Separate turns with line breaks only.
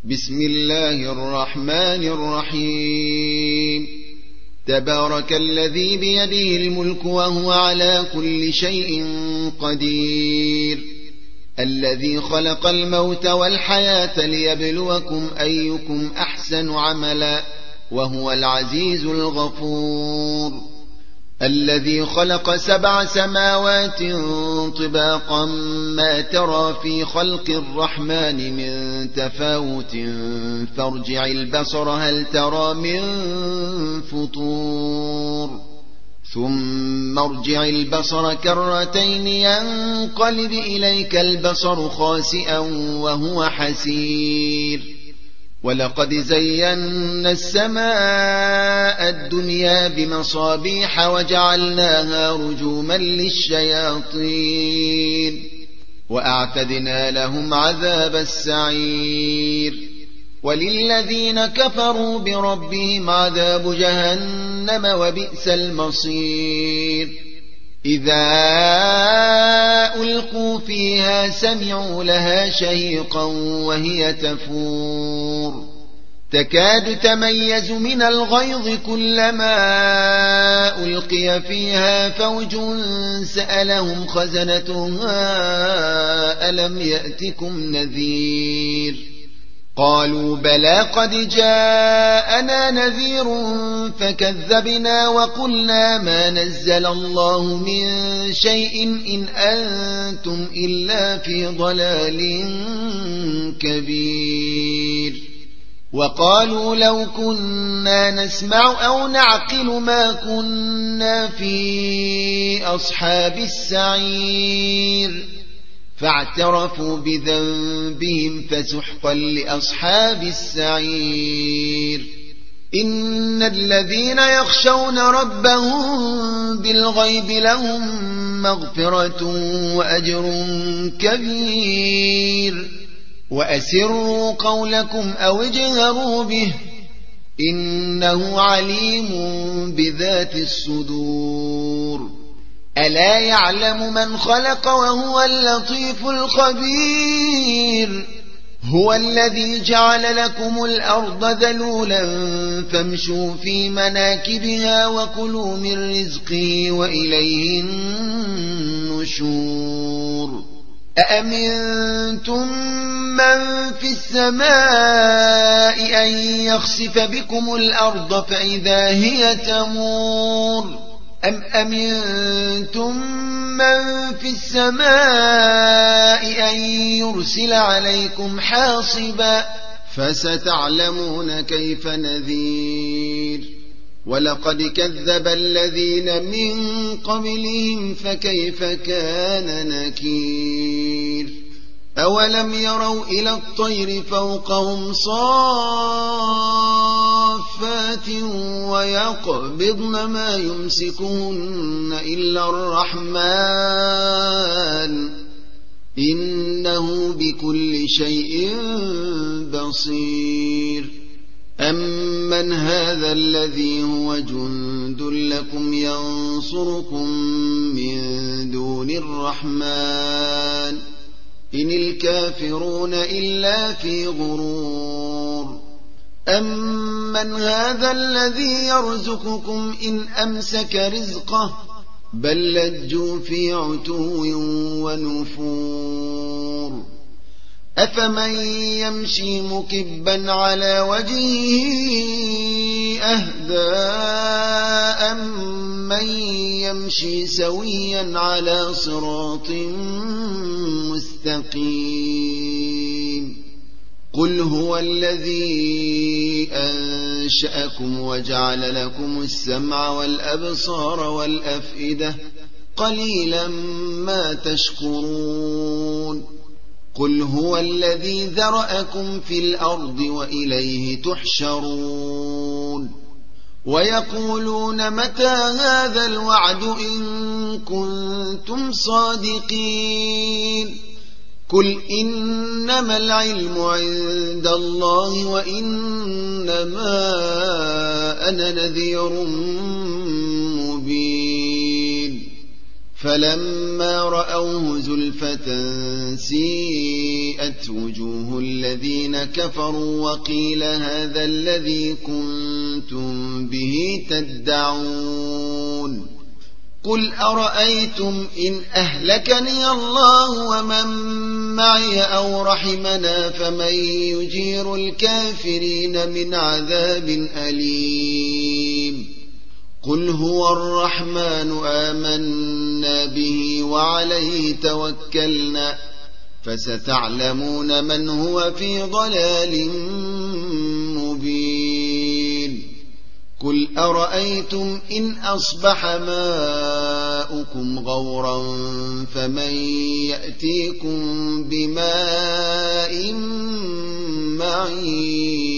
بسم الله الرحمن الرحيم. تبارك الذي بيده الملك وهو على كل شيء قدير، الذي خلق الموت والحياة ليبلوكم أيكم أحسن عملا وهو العزيز الغفور. الذي خلق 7 سماوات طباقا ما ترى في خلق الرحمن من تفاوت فارجع البصر هل ترى من فطور ثم ارجع البصر كرتين ينقلب إليك البصر خاسئا وهو حسير. ولقد زينا السماء الدنيا بمصابيح وجعلناها رجوما للشياطين وأعتدنا لهم عذاب السعير. وللذين كفروا بربهم عذاب جهنم وبئس المصير. إذا ألقوا فيها سمعوا لها شهيقا وهي تفور تكاد تميز من الغيظ كلما ألقي فيها فوج سألهم خزنتها ألم يأتكم نذير قالوا بلى قد جاءنا نذير فكذبنا وقلنا ما نزل الله من شيء إن أنتم إلا في ضلال كبير. وقالوا لو كنا نسمع أو نعقل ما كنا في أصحاب السعير فاعترفوا بذنبهم فسحقا لأصحاب السعير. إن الذين يخشون ربهم بالغيب لهم مغفرة وأجر كبير. وأسروا قولكم أو اجهروا به إنه عليم بذات الصدور. ألا يعلم من خلق وهو اللطيف الخبير. هو الذي جعل لكم الأرض ذلولا فامشوا في مناكبها وكلوا من رزقه وإليه النشور. أأمنتم من في السماء أن يخسف بكم الأرض فإذا هي تمور أم أمنتم من في السماء أن يرسل عليكم حاصبا فستعلمون كيف نذير. ولقد كذب الذين من قبلهم فكيف كان نكير. أولم يروا إلى الطير فوقهم صافات ويقبضن ما يمسكهن إلا الرحمن إنه بكل شيء بصير. أمن هذا الذي هو جند لكم ينصركم من دون الرحمن إن الكافرون إلا في غرور. أمن هذا الذي يرزقكم إن أمسك رزقه بل لجوا في عتو ونفور. أفمن يمشي مكبا على وجهه أهدى أمن يمشي سويا على صراط مستقيم. قل هو الذي أنشأكم وجعل لكم السمع والأبصار والأفئدة قليلا ما تشكرون. قل هو الذي ذرأكم في الأرض وإليه تحشرون. ويقولون متى هذا الوعد إن كنتم صادقين. قل إنما العلم عند الله وإنما أنا نذير مبين. فلما رأوه زلفة سيئت وجوه الذين كفروا وقيل هذا الذي كنتم به تدعون قل أرأيتم إن أهلكني الله ومن معي أو رحمنا فمن يجير الكافرين من عذاب أليم قل هو الرحمن آمنا به وعليه توكلنا فستعلمون من هو في ضلال مبين قل أرأيتم إن أصبح ماؤكم غورا فمن يأتيكم بماء معين